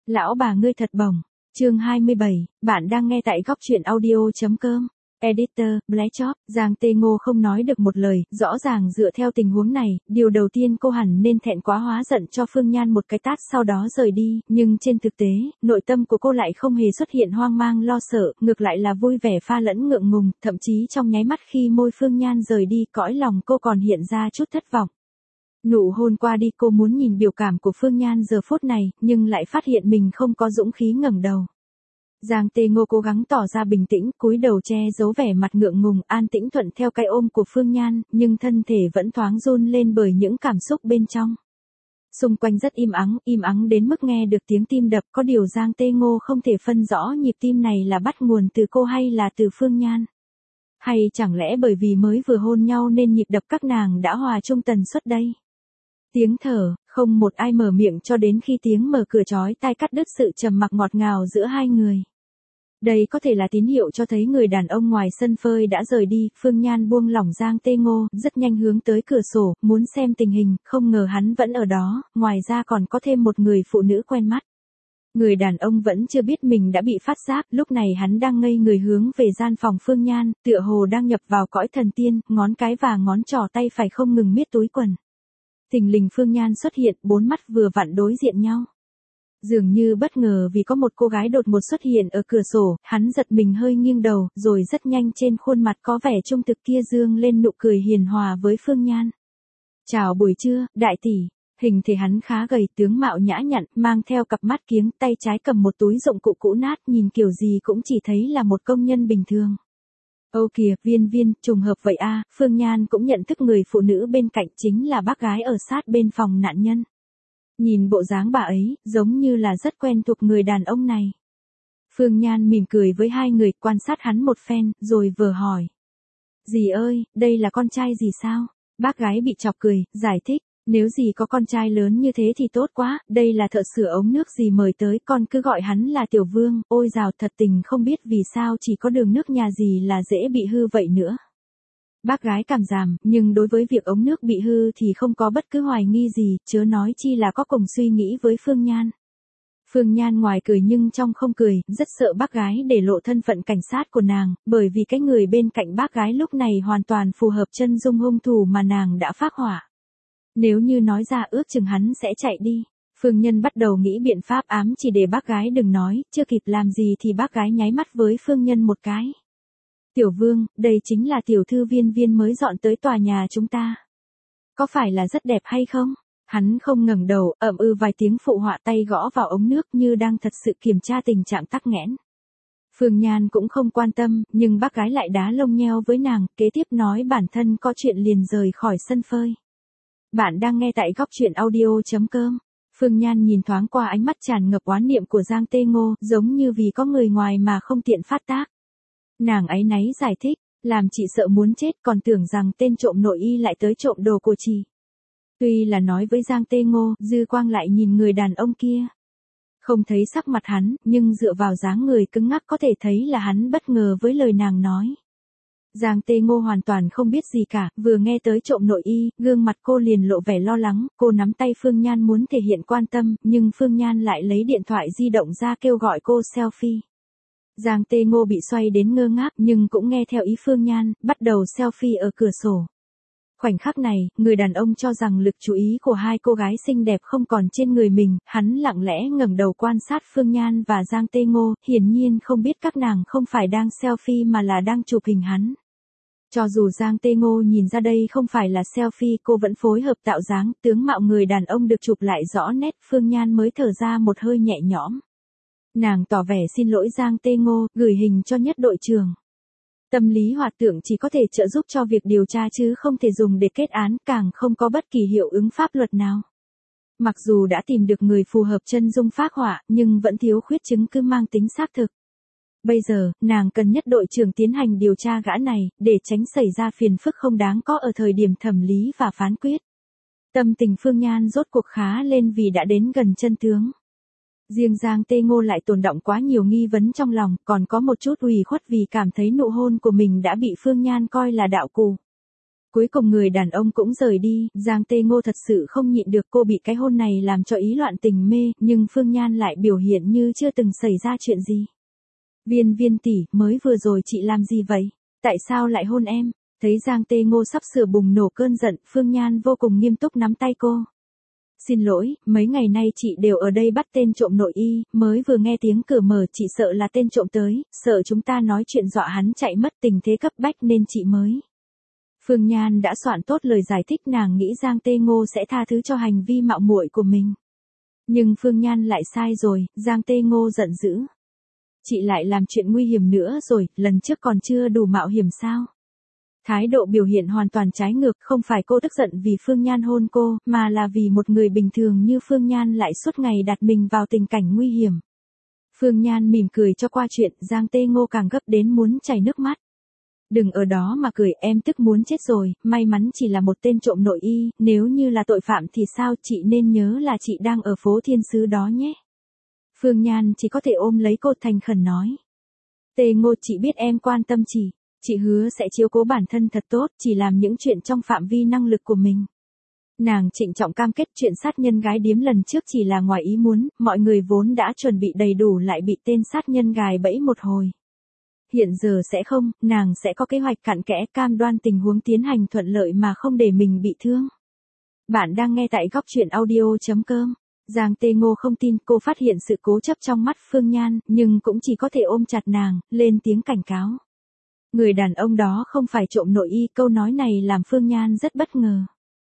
Lão bà ngươi thật bổng. Chương 27, bạn đang nghe tại góc truyện audio.com. Editor, Black Chop, Giang Tê Ngô không nói được một lời, rõ ràng dựa theo tình huống này, điều đầu tiên cô hẳn nên thẹn quá hóa giận cho Phương Nhan một cái tát sau đó rời đi, nhưng trên thực tế, nội tâm của cô lại không hề xuất hiện hoang mang lo sợ, ngược lại là vui vẻ pha lẫn ngượng ngùng, thậm chí trong nháy mắt khi môi Phương Nhan rời đi, cõi lòng cô còn hiện ra chút thất vọng. Nụ hôn qua đi cô muốn nhìn biểu cảm của Phương Nhan giờ phút này, nhưng lại phát hiện mình không có dũng khí ngẩng đầu. Giang Tê Ngô cố gắng tỏ ra bình tĩnh, cúi đầu che giấu vẻ mặt ngượng ngùng, an tĩnh thuận theo cái ôm của Phương Nhan, nhưng thân thể vẫn thoáng run lên bởi những cảm xúc bên trong. Xung quanh rất im ắng đến mức nghe được tiếng tim đập, có điều Giang Tê Ngô không thể phân rõ nhịp tim này là bắt nguồn từ cô hay là từ Phương Nhan. Hay chẳng lẽ bởi vì mới vừa hôn nhau nên nhịp đập các nàng đã hòa chung tần suất đây? Tiếng thở, không một ai mở miệng cho đến khi tiếng mở cửa chói tai cắt đứt sự trầm mặc ngọt ngào giữa hai người. Đây có thể là tín hiệu cho thấy người đàn ông ngoài sân phơi đã rời đi, Phương Nhan buông lỏng Giang Tê Ngô, rất nhanh hướng tới cửa sổ, muốn xem tình hình, không ngờ hắn vẫn ở đó, ngoài ra còn có thêm một người phụ nữ quen mắt. Người đàn ông vẫn chưa biết mình đã bị phát giác, lúc này hắn đang ngây người hướng về gian phòng Phương Nhan, tựa hồ đang nhập vào cõi thần tiên, ngón cái và ngón trỏ tay phải không ngừng miết túi quần. Thình lình Phương Nhan xuất hiện, bốn mắt vừa vặn đối diện nhau. Dường như bất ngờ vì có một cô gái đột ngột xuất hiện ở cửa sổ, hắn giật mình hơi nghiêng đầu, rồi rất nhanh trên khuôn mặt có vẻ trung thực kia dương lên nụ cười hiền hòa với Phương Nhan. Chào buổi trưa, đại tỷ. Hình thể hắn khá gầy, tướng mạo nhã nhặn, mang theo cặp mắt kiếng, tay trái cầm một túi dụng cụ cũ nát, nhìn kiểu gì cũng chỉ thấy là một công nhân bình thường. Âu kìa, Viên, trùng hợp vậy a. Phương Nhan cũng nhận thức người phụ nữ bên cạnh chính là bác gái ở sát bên phòng nạn nhân. Nhìn bộ dáng bà ấy, giống như là rất quen thuộc người đàn ông này. Phương Nhan mỉm cười với hai người, quan sát hắn một phen, rồi vừa hỏi. Dì ơi, đây là con trai dì sao? Bác gái bị chọc cười, giải thích. Nếu dì có con trai lớn như thế thì tốt quá, đây là thợ sửa ống nước dì mời tới, con cứ gọi hắn là Tiểu Vương, ôi dào thật tình không biết vì sao chỉ có đường nước nhà dì là dễ bị hư vậy nữa. Bác gái cảm giảm, nhưng đối với việc ống nước bị hư thì không có bất cứ hoài nghi gì, chớ nói chi là có cùng suy nghĩ với Phương Nhan. Phương Nhan ngoài cười nhưng trong không cười, rất sợ bác gái để lộ thân phận cảnh sát của nàng, bởi vì cái người bên cạnh bác gái lúc này hoàn toàn phù hợp chân dung hung thủ mà nàng đã phác họa. Nếu như nói ra ước chừng hắn sẽ chạy đi. Phương Nhân bắt đầu nghĩ biện pháp ám chỉ để bác gái đừng nói, chưa kịp làm gì thì bác gái nháy mắt với Phương Nhân một cái. Tiểu Vương, đây chính là tiểu thư Viên mới dọn tới tòa nhà chúng ta. Có phải là rất đẹp hay không? Hắn không ngẩng đầu, vài tiếng phụ họa tay gõ vào ống nước như đang thật sự kiểm tra tình trạng tắc nghẽn. Phương Nhan cũng không quan tâm, nhưng bác gái lại đá lông nheo với nàng, kế tiếp nói bản thân có chuyện liền rời khỏi sân phơi. Bạn đang nghe tại góc truyện audio.com. Phương Nhan nhìn thoáng qua ánh mắt tràn ngập oán niệm của Giang Tê Ngô, giống như vì có người ngoài mà không tiện phát tác. Nàng áy náy giải thích, làm chị sợ muốn chết, còn tưởng rằng tên trộm nội y lại tới trộm đồ của chị. Tuy là nói với Giang Tê Ngô, dư quang lại nhìn người đàn ông kia. Không thấy sắc mặt hắn, nhưng dựa vào dáng người cứng ngắc có thể thấy là hắn bất ngờ với lời nàng nói. Giang Tê Ngô hoàn toàn không biết gì cả, vừa nghe tới trộm nội y, gương mặt cô liền lộ vẻ lo lắng, cô nắm tay Phương Nhan muốn thể hiện quan tâm, nhưng Phương Nhan lại lấy điện thoại di động ra kêu gọi cô selfie. Giang Tê Ngô bị xoay đến ngơ ngác nhưng cũng nghe theo ý Phương Nhan, bắt đầu selfie ở cửa sổ. Khoảnh khắc này, người đàn ông cho rằng lực chú ý của hai cô gái xinh đẹp không còn trên người mình, hắn lặng lẽ ngẩng đầu quan sát Phương Nhan và Giang Tê Ngô, hiển nhiên không biết các nàng không phải đang selfie mà là đang chụp hình hắn. Cho dù Giang Tê Ngô nhìn ra đây không phải là selfie, cô vẫn phối hợp tạo dáng, tướng mạo người đàn ông được chụp lại rõ nét, Phương Nhan mới thở ra một hơi nhẹ nhõm. Nàng tỏ vẻ xin lỗi Giang Tê Ngô, gửi hình cho nhất đội trưởng. Tâm lý hoạt tượng chỉ có thể trợ giúp cho việc điều tra chứ không thể dùng để kết án, càng không có bất kỳ hiệu ứng pháp luật nào. Mặc dù đã tìm được người phù hợp chân dung phác họa, nhưng vẫn thiếu khuyết chứng cứ mang tính xác thực. Bây giờ, nàng cần nhất đội trưởng tiến hành điều tra gã này, để tránh xảy ra phiền phức không đáng có ở thời điểm thẩm lý và phán quyết. Tâm tình Phương Nhan rốt cuộc khá lên vì đã đến gần chân tướng. Riêng Giang Tê Ngô lại tồn đọng quá nhiều nghi vấn trong lòng, còn có một chút ủy khuất vì cảm thấy nụ hôn của mình đã bị Phương Nhan coi là đạo cụ. Cuối cùng người đàn ông cũng rời đi, Giang Tê Ngô thật sự không nhịn được, cô bị cái hôn này làm cho ý loạn tình mê, nhưng Phương Nhan lại biểu hiện như chưa từng xảy ra chuyện gì. Viên tỷ, mới vừa rồi chị làm gì vậy? Tại sao lại hôn em? Thấy Giang Tê Ngô sắp sửa bùng nổ cơn giận, Phương Nhan vô cùng nghiêm túc nắm tay cô. Xin lỗi, mấy ngày nay chị đều ở đây bắt tên trộm nội y, mới vừa nghe tiếng cửa mở chị sợ là tên trộm tới, sợ chúng ta nói chuyện dọa hắn chạy mất, tình thế cấp bách nên chị mới. Phương Nhan đã soạn tốt lời giải thích, nàng nghĩ Giang Tê Ngô sẽ tha thứ cho hành vi mạo muội của mình. Nhưng Phương Nhan lại sai rồi, Giang Tê Ngô giận dữ. Chị lại làm chuyện nguy hiểm nữa rồi, lần trước còn chưa đủ mạo hiểm sao? Thái độ biểu hiện hoàn toàn trái ngược, không phải cô tức giận vì Phương Nhan hôn cô, mà là vì một người bình thường như Phương Nhan lại suốt ngày đặt mình vào tình cảnh nguy hiểm. Phương Nhan mỉm cười cho qua chuyện, Giang Tê Ngô càng gấp đến muốn chảy nước mắt. Đừng ở đó mà cười, em tức muốn chết rồi, may mắn chỉ là một tên trộm nội y, nếu như là tội phạm thì sao, chị nên nhớ là chị đang ở phố Thiên Sứ đó nhé. Phương Nhan chỉ có thể ôm lấy cô thành khẩn nói. Tê Ngô, chị biết em quan tâm chị hứa sẽ chiếu cố bản thân thật tốt, chỉ làm những chuyện trong phạm vi năng lực của mình. Nàng trịnh trọng cam kết chuyện sát nhân gái điếm lần trước chỉ là ngoài ý muốn, mọi người vốn đã chuẩn bị đầy đủ lại bị tên sát nhân gài bẫy một hồi. Hiện giờ sẽ không, nàng sẽ có kế hoạch cặn kẽ, cam đoan tình huống tiến hành thuận lợi mà không để mình bị thương. Bạn đang nghe tại góc truyện audio.com. Giang Tê Ngô không tin, cô phát hiện sự cố chấp trong mắt Phương Nhan, nhưng cũng chỉ có thể ôm chặt nàng, lên tiếng cảnh cáo. Người đàn ông đó không phải trộm nội y, câu nói này làm Phương Nhan rất bất ngờ.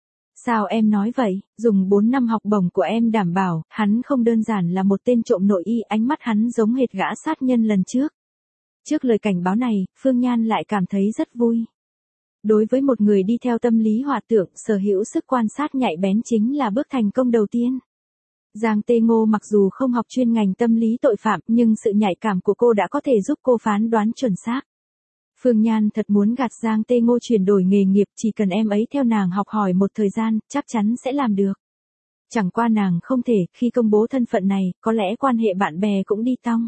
Sao em nói vậy, dùng 4 năm học bổng của em đảm bảo, hắn không đơn giản là một tên trộm nội y, ánh mắt hắn giống hệt gã sát nhân lần trước. Trước lời cảnh báo này, Phương Nhan lại cảm thấy rất vui. Đối với một người đi theo tâm lý hòa tượng, sở hữu sức quan sát nhạy bén chính là bước thành công đầu tiên. Giang Tê Ngô mặc dù không học chuyên ngành tâm lý tội phạm, nhưng sự nhạy cảm của cô đã có thể giúp cô phán đoán chuẩn xác. Phương Nhan thật muốn gạt Giang Tê Ngô chuyển đổi nghề nghiệp, chỉ cần em ấy theo nàng học hỏi một thời gian, chắc chắn sẽ làm được. Chẳng qua nàng không thể, khi công bố thân phận này, có lẽ quan hệ bạn bè cũng đi tong.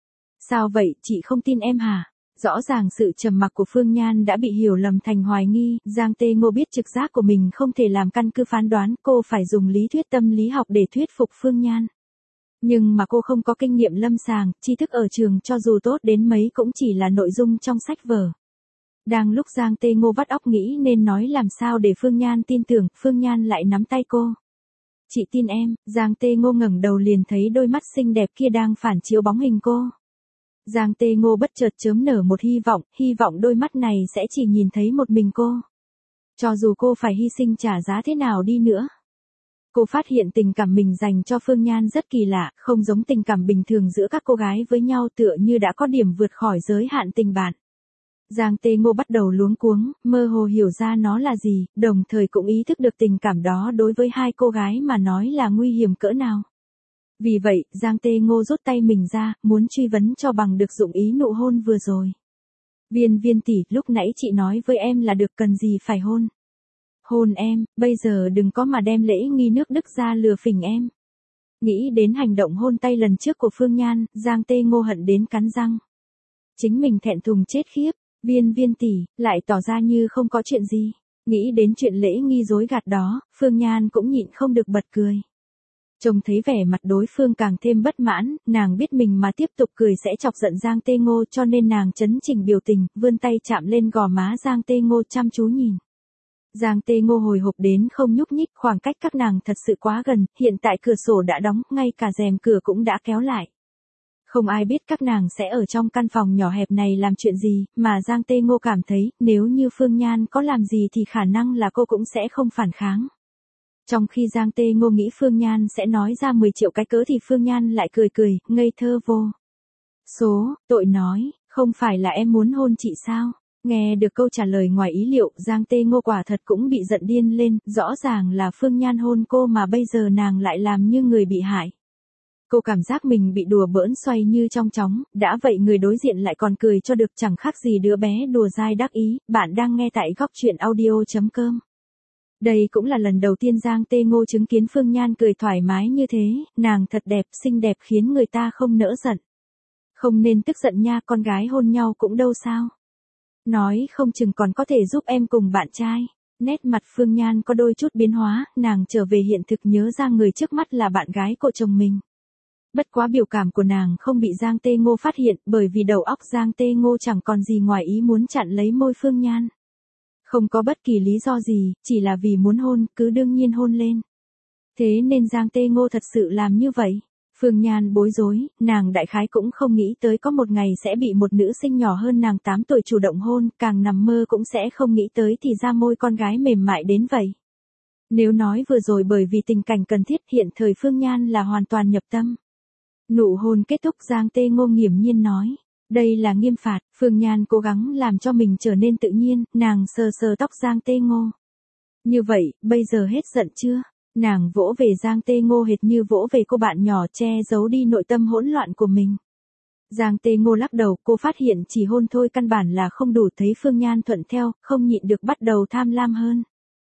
Sao vậy, chị không tin em hả? Rõ ràng sự trầm mặc của Phương Nhan đã bị hiểu lầm thành hoài nghi, Giang Tê Ngô biết trực giác của mình không thể làm căn cứ phán đoán, cô phải dùng lý thuyết tâm lý học để thuyết phục Phương Nhan. Nhưng mà cô không có kinh nghiệm lâm sàng, tri thức ở trường cho dù tốt đến mấy cũng chỉ là nội dung trong sách vở. Đang lúc Giang Tê Ngô vắt óc nghĩ nên nói làm sao để Phương Nhan tin tưởng, Phương Nhan lại nắm tay cô. Chị tin em, Giang Tê Ngô ngẩng đầu liền thấy đôi mắt xinh đẹp kia đang phản chiếu bóng hình cô. Giang Tê Ngô bất chợt chớm nở một hy vọng đôi mắt này sẽ chỉ nhìn thấy một mình cô. Cho dù cô phải hy sinh trả giá thế nào đi nữa. Cô phát hiện tình cảm mình dành cho Phương Nhan rất kỳ lạ, không giống tình cảm bình thường giữa các cô gái với nhau, tựa như đã có điểm vượt khỏi giới hạn tình bạn. Giang Tê Ngô bắt đầu luống cuống, mơ hồ hiểu ra nó là gì, đồng thời cũng ý thức được tình cảm đó đối với hai cô gái mà nói là nguy hiểm cỡ nào. Vì vậy, Giang Tê Ngô rút tay mình ra, muốn truy vấn cho bằng được dụng ý nụ hôn vừa rồi. Viên tỷ, lúc nãy chị nói với em là được, cần gì phải hôn. Hôn em, bây giờ đừng có mà đem lễ nghi nước Đức ra lừa phỉnh em. Nghĩ đến hành động hôn tay lần trước của Phương Nhan, Giang Tê Ngô hận đến cắn răng. Chính mình thẹn thùng chết khiếp, viên tỷ, lại tỏ ra như không có chuyện gì. Nghĩ đến chuyện lễ nghi dối gạt đó, Phương Nhan cũng nhịn không được bật cười. Trông thấy vẻ mặt đối phương càng thêm bất mãn, nàng biết mình mà tiếp tục cười sẽ chọc giận Giang Tê Ngô, cho nên nàng chấn chỉnh biểu tình, vươn tay chạm lên gò má Giang Tê Ngô chăm chú nhìn. Giang Tê Ngô hồi hộp đến không nhúc nhích, khoảng cách các nàng thật sự quá gần, hiện tại cửa sổ đã đóng, ngay cả rèm cửa cũng đã kéo lại. Không ai biết các nàng sẽ ở trong căn phòng nhỏ hẹp này làm chuyện gì, mà Giang Tê Ngô cảm thấy, nếu như Phương Nhan có làm gì thì khả năng là cô cũng sẽ không phản kháng. Trong khi Giang Tê Ngô nghĩ Phương Nhan sẽ nói ra 10 triệu cái cớ thì Phương Nhan lại cười, ngây thơ vô số, tội nói, không phải là em muốn hôn chị sao? Nghe được câu trả lời ngoài ý liệu, Giang Tê Ngô quả thật cũng bị giận điên lên, rõ ràng là Phương Nhan hôn cô mà bây giờ nàng lại làm như người bị hại. Cô cảm giác mình bị đùa bỡn xoay như trong chóng, đã vậy người đối diện lại còn cười cho được, chẳng khác gì đứa bé đùa dai đắc ý. Bạn đang nghe tại góc truyện audio.com. Đây cũng là lần đầu tiên Giang Tê Ngô chứng kiến Phương Nhan cười thoải mái như thế, nàng thật đẹp, xinh đẹp khiến người ta không nỡ giận. Không nên tức giận nha, con gái hôn nhau cũng đâu sao. Nói không chừng còn có thể giúp em cùng bạn trai. Nét mặt Phương Nhan có đôi chút biến hóa, nàng trở về hiện thực nhớ ra người trước mắt là bạn gái của chồng mình. Bất quá biểu cảm của nàng không bị Giang Tê Ngô phát hiện, bởi vì đầu óc Giang Tê Ngô chẳng còn gì ngoài ý muốn chặn lấy môi Phương Nhan. Không có bất kỳ lý do gì, chỉ là vì muốn hôn, cứ đương nhiên hôn lên. Thế nên Giang Tê Ngô thật sự làm như vậy. Phương Nhan bối rối, nàng đại khái cũng không nghĩ tới có một ngày sẽ bị một nữ sinh nhỏ hơn nàng 8 tuổi chủ động hôn, càng nằm mơ cũng sẽ không nghĩ tới thì ra môi con gái mềm mại đến vậy. Nếu nói vừa rồi bởi vì tình cảnh cần thiết, hiện thời Phương Nhan là hoàn toàn nhập tâm. Nụ hôn kết thúc, Giang Tê Ngô nghiễm nhiên nói. Đây là nghiêm phạt. Phương Nhan cố gắng làm cho mình trở nên tự nhiên, nàng sờ sờ tóc Giang Tê Ngô. Như vậy, bây giờ hết giận chưa? Nàng vỗ về Giang Tê Ngô hệt như vỗ về cô bạn nhỏ, che giấu đi nội tâm hỗn loạn của mình. Giang Tê Ngô lắc đầu, cô phát hiện chỉ hôn thôi căn bản là không đủ, thấy Phương Nhan thuận theo, không nhịn được bắt đầu tham lam hơn.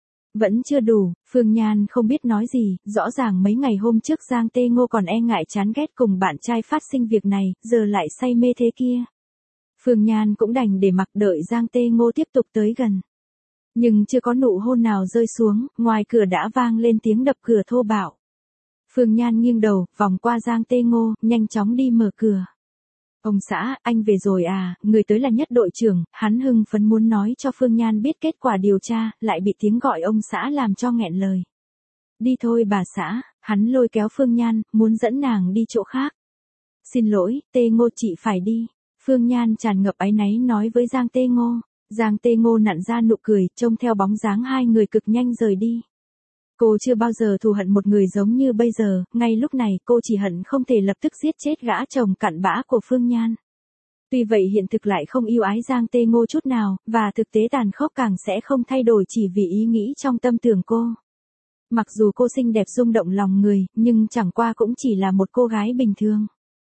Vẫn chưa đủ, Phương Nhan không biết nói gì, rõ ràng mấy ngày hôm trước Giang Tê Ngô còn e ngại chán ghét cùng bạn trai phát sinh việc này, giờ lại say mê thế kia. Phương Nhan cũng đành để mặc, đợi Giang Tê Ngô tiếp tục tới gần. Nhưng chưa có nụ hôn nào rơi xuống, ngoài cửa đã vang lên tiếng đập cửa thô bạo. Phương Nhan nghiêng đầu, vòng qua Giang Tê Ngô, nhanh chóng đi mở cửa. Ông xã, anh về rồi à, người tới là Nhất đội trưởng, hắn hưng phấn muốn nói cho Phương Nhan biết kết quả điều tra, lại bị tiếng gọi ông xã làm cho nghẹn lời. Đi thôi bà xã, hắn lôi kéo Phương Nhan, muốn dẫn nàng đi chỗ khác. Xin lỗi, Tê Ngô chị phải đi. Phương Nhan tràn ngập áy náy nói với Giang Tê Ngô. Giang Tê Ngô nặn ra nụ cười, trông theo bóng dáng hai người cực nhanh rời đi. Cô chưa bao giờ thù hận một người giống như bây giờ, ngay lúc này cô chỉ hận không thể lập tức giết chết gã chồng cặn bã của Phương Nhan. Tuy vậy hiện thực lại không yêu ái Giang Tê Ngô chút nào, và thực tế tàn khốc càng sẽ không thay đổi chỉ vì ý nghĩ trong tâm tưởng cô. Mặc dù cô xinh đẹp rung động lòng người, nhưng chẳng qua cũng chỉ là một cô gái bình thường.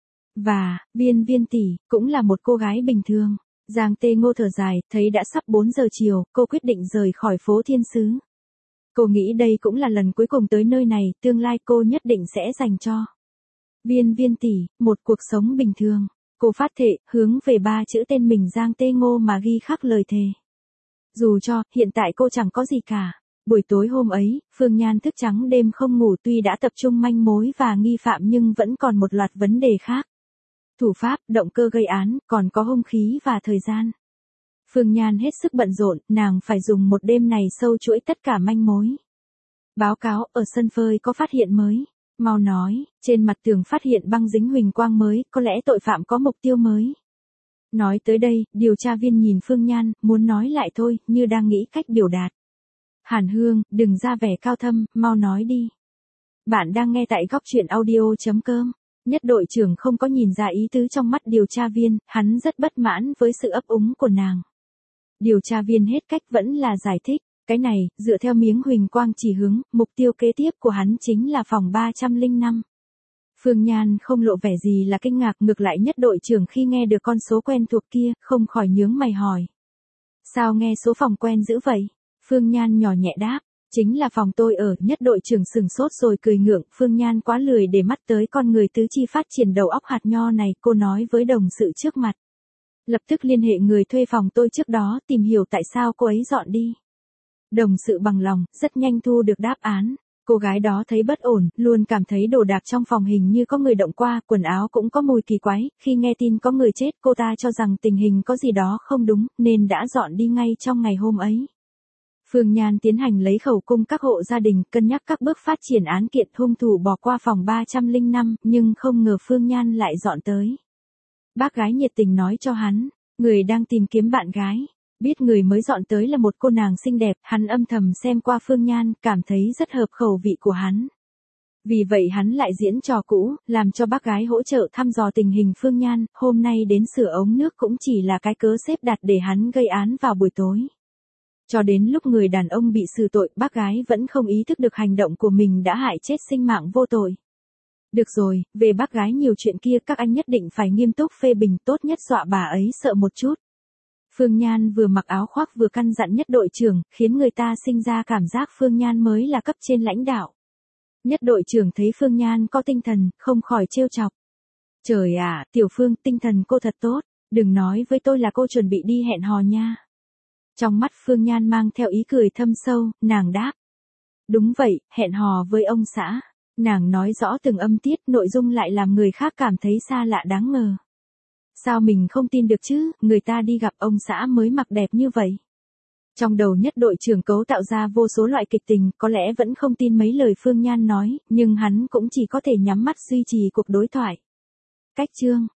Và, Viên Viên tỷ, cũng là một cô gái bình thường. Giang Tê Ngô thở dài, thấy đã sắp 4 giờ chiều, cô quyết định rời khỏi phố Thiên Sứ. Cô nghĩ đây cũng là lần cuối cùng tới nơi này, tương lai cô nhất định sẽ dành cho Viên Viên tỷ, một cuộc sống bình thường. Cô phát thệ, hướng về 3 chữ tên mình Giang Tê Ngô mà ghi khắc lời thề. Dù cho, hiện tại cô chẳng có gì cả. Buổi tối hôm ấy, Phương Nhan thức trắng đêm không ngủ, tuy đã tập trung manh mối và nghi phạm nhưng vẫn còn một loạt vấn đề khác. Thủ pháp, động cơ gây án, còn có hung khí và thời gian. Phương Nhan hết sức bận rộn, nàng phải dùng một đêm này sâu chuỗi tất cả manh mối. Báo cáo, ở sân phơi có phát hiện mới. Mau nói, trên mặt tường phát hiện băng dính huỳnh quang mới, có lẽ tội phạm có mục tiêu mới. Nói tới đây, điều tra viên nhìn Phương Nhan, muốn nói lại thôi, như đang nghĩ cách biểu đạt. Hàn Hương, đừng ra vẻ cao thâm, mau nói đi. Bạn đang nghe tại góc truyện audio.com. Nhất đội trưởng không có nhìn ra ý tứ trong mắt điều tra viên, hắn rất bất mãn với sự ấp úng của nàng. Điều tra viên hết cách vẫn là giải thích, cái này, dựa theo miếng huỳnh quang chỉ hướng, mục tiêu kế tiếp của hắn chính là phòng 305. Phương Nhan không lộ vẻ gì là kinh ngạc, ngược lại Nhất đội trưởng khi nghe được con số quen thuộc kia, không khỏi nhướng mày hỏi. Sao nghe số phòng quen dữ vậy? Phương Nhan nhỏ nhẹ đáp. Chính là phòng tôi ở. Nhất đội trưởng sừng sốt rồi cười ngượng, Phương Nhan quá lười để mắt tới con người tứ chi phát triển đầu óc hạt nho này, cô nói với đồng sự trước mặt. Lập tức liên hệ người thuê phòng tôi trước đó, tìm hiểu tại sao cô ấy dọn đi. Đồng sự bằng lòng, rất nhanh thu được đáp án. Cô gái đó thấy bất ổn, luôn cảm thấy đồ đạc trong phòng hình như có người động qua, quần áo cũng có mùi kỳ quái, khi nghe tin có người chết cô ta cho rằng tình hình có gì đó không đúng, nên đã dọn đi ngay trong ngày hôm ấy. Phương Nhan tiến hành lấy khẩu cung các hộ gia đình, cân nhắc các bước phát triển án kiện, hung thủ bỏ qua phòng 305, nhưng không ngờ Phương Nhan lại dọn tới. Bác gái nhiệt tình nói cho hắn, người đang tìm kiếm bạn gái. Biết người mới dọn tới là một cô nàng xinh đẹp, hắn âm thầm xem qua Phương Nhan, cảm thấy rất hợp khẩu vị của hắn. Vì vậy hắn lại diễn trò cũ, làm cho bác gái hỗ trợ thăm dò tình hình Phương Nhan, hôm nay đến sửa ống nước cũng chỉ là cái cớ xếp đặt để hắn gây án vào buổi tối. Cho đến lúc người đàn ông bị xử tội, bác gái vẫn không ý thức được hành động của mình đã hại chết sinh mạng vô tội. Được rồi, về bác gái nhiều chuyện kia các anh nhất định phải nghiêm túc phê bình, tốt nhất dọa bà ấy sợ một chút. Phương Nhan vừa mặc áo khoác vừa căn dặn Nhất đội trưởng, khiến người ta sinh ra cảm giác Phương Nhan mới là cấp trên lãnh đạo. Nhất đội trưởng thấy Phương Nhan có tinh thần, không khỏi trêu chọc. Trời ạ, Tiểu Phương, tinh thần cô thật tốt, đừng nói với tôi là cô chuẩn bị đi hẹn hò nha. Trong mắt Phương Nhan mang theo ý cười thâm sâu, nàng đáp. Đúng vậy, hẹn hò với ông xã. Nàng nói rõ từng âm tiết, nội dung lại làm người khác cảm thấy xa lạ đáng ngờ. Sao mình không tin được chứ, người ta đi gặp ông xã mới mặc đẹp như vậy. Trong đầu Nhất đội trưởng cấu tạo ra vô số loại kịch tình, có lẽ vẫn không tin mấy lời Phương Nhan nói, nhưng hắn cũng chỉ có thể nhắm mắt duy trì cuộc đối thoại. Cách chương